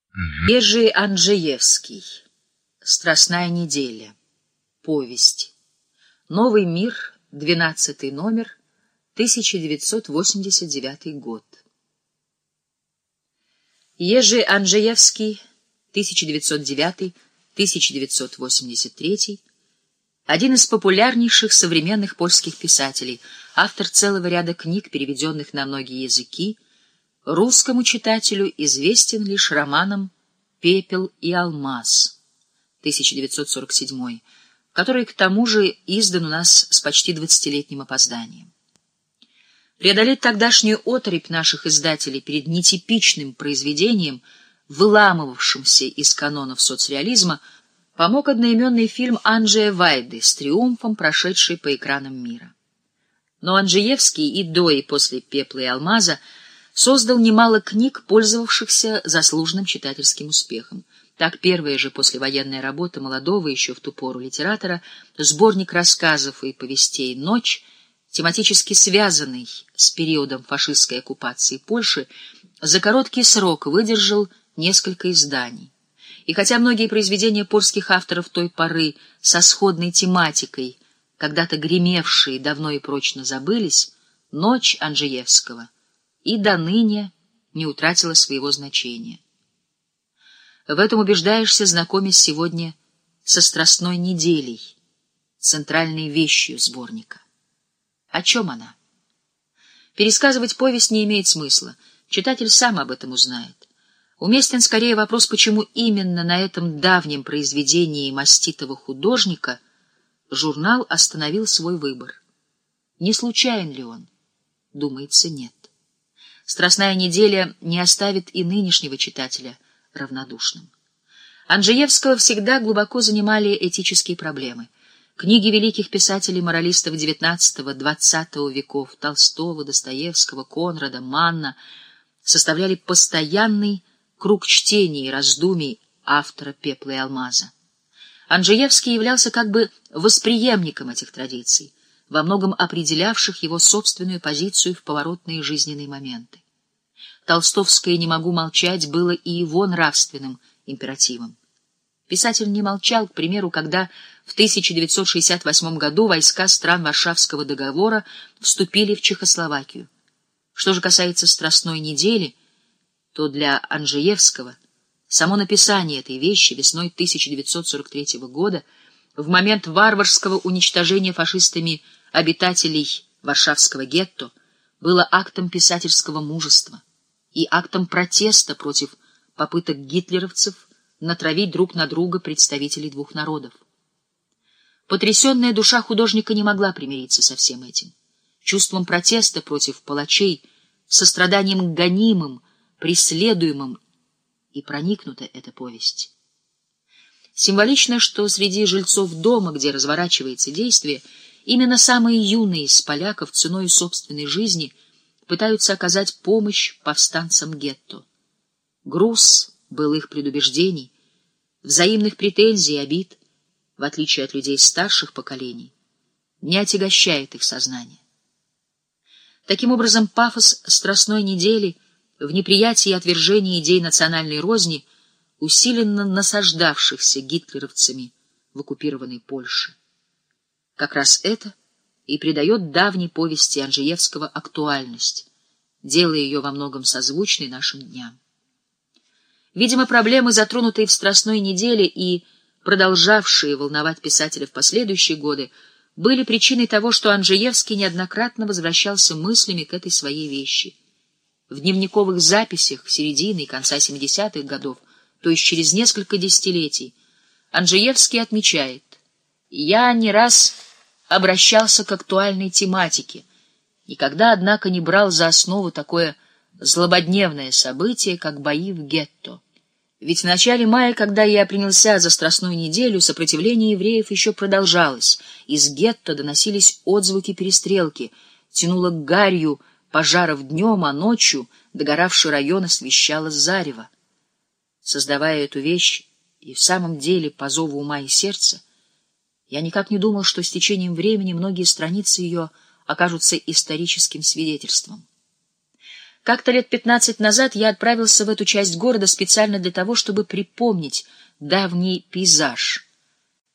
Ежи Анджеевский. Страстная неделя. Повесть. Новый мир. 12 номер. 1989 год. Ежи Анджеевский. 1909-1983. Один из популярнейших современных польских писателей, автор целого ряда книг, переведенных на многие языки. Русскому читателю известен лишь романом «Пепел и алмаз» 1947, который, к тому же, издан у нас с почти 20-летним опозданием. Преодолеть тогдашнюю оторопь наших издателей перед нетипичным произведением, выламывавшимся из канонов соцреализма, помог одноименный фильм Анджея Вайды с триумфом прошедший по экранам мира. Но Анджеевский и до, и после «Пепла и алмаза» создал немало книг, пользовавшихся заслуженным читательским успехом. Так, первая же послевоенная работа молодого еще в ту пору литератора, сборник рассказов и повестей «Ночь», тематически связанный с периодом фашистской оккупации Польши, за короткий срок выдержал несколько изданий. И хотя многие произведения польских авторов той поры со сходной тематикой, когда-то гремевшие, давно и прочно забылись, «Ночь» Анджеевского и до ныне не утратила своего значения. В этом убеждаешься, знакомясь сегодня со «Страстной неделей», центральной вещью сборника. О чем она? Пересказывать повесть не имеет смысла, читатель сам об этом узнает. Уместен скорее вопрос, почему именно на этом давнем произведении маститого художника журнал остановил свой выбор. Не случайен ли он? Думается, нет. «Страстная неделя» не оставит и нынешнего читателя равнодушным. Анджеевского всегда глубоко занимали этические проблемы. Книги великих писателей-моралистов XIX-XX веков Толстого, Достоевского, Конрада, Манна составляли постоянный круг чтений и раздумий автора «Пепла и алмаза». Анджеевский являлся как бы восприемником этих традиций, во многом определявших его собственную позицию в поворотные жизненные моменты. Толстовское «не могу молчать» было и его нравственным императивом. Писатель не молчал, к примеру, когда в 1968 году войска стран Варшавского договора вступили в Чехословакию. Что же касается «Страстной недели», то для Анджеевского само написание этой вещи весной 1943 года, в момент варварского уничтожения фашистами обитателей Варшавского гетто, было актом писательского мужества и актом протеста против попыток гитлеровцев натравить друг на друга представителей двух народов. Потрясенная душа художника не могла примириться со всем этим. Чувством протеста против палачей, состраданием к гонимым, преследуемым, и проникнута эта повесть. Символично, что среди жильцов дома, где разворачивается действие, именно самые юные из поляков ценой собственной жизни пытаются оказать помощь повстанцам гетто. Груз былых предубеждений, взаимных претензий и обид, в отличие от людей старших поколений, не отягощает их сознание. Таким образом, пафос «Страстной недели» в неприятии и отвержении идей национальной розни, усиленно насаждавшихся гитлеровцами в оккупированной Польше. Как раз это и придает давней повести Анджеевского актуальность, делая ее во многом созвучной нашим дням. Видимо, проблемы, затронутые в «Страстной неделе» и продолжавшие волновать писателя в последующие годы, были причиной того, что Анджеевский неоднократно возвращался мыслями к этой своей вещи. В дневниковых записях середины и конца 70-х годов, то есть через несколько десятилетий, Анджеевский отмечает: «Я не раз обращался к актуальной тематике, никогда, однако, не брал за основу такое злободневное событие, как бои в гетто. Ведь в начале мая, когда я принялся за Страстную неделю, сопротивление евреев еще продолжалось, из гетто доносились отзвуки перестрелки, тянуло гарью пожаров днем, а ночью догоравший район освещало зарево. Создавая эту вещь, и в самом деле по зову ума и сердца, я никак не думал, что с течением времени многие страницы ее окажутся историческим свидетельством. Как-то лет 15 назад я отправился в эту часть города специально для того, чтобы припомнить давний пейзаж.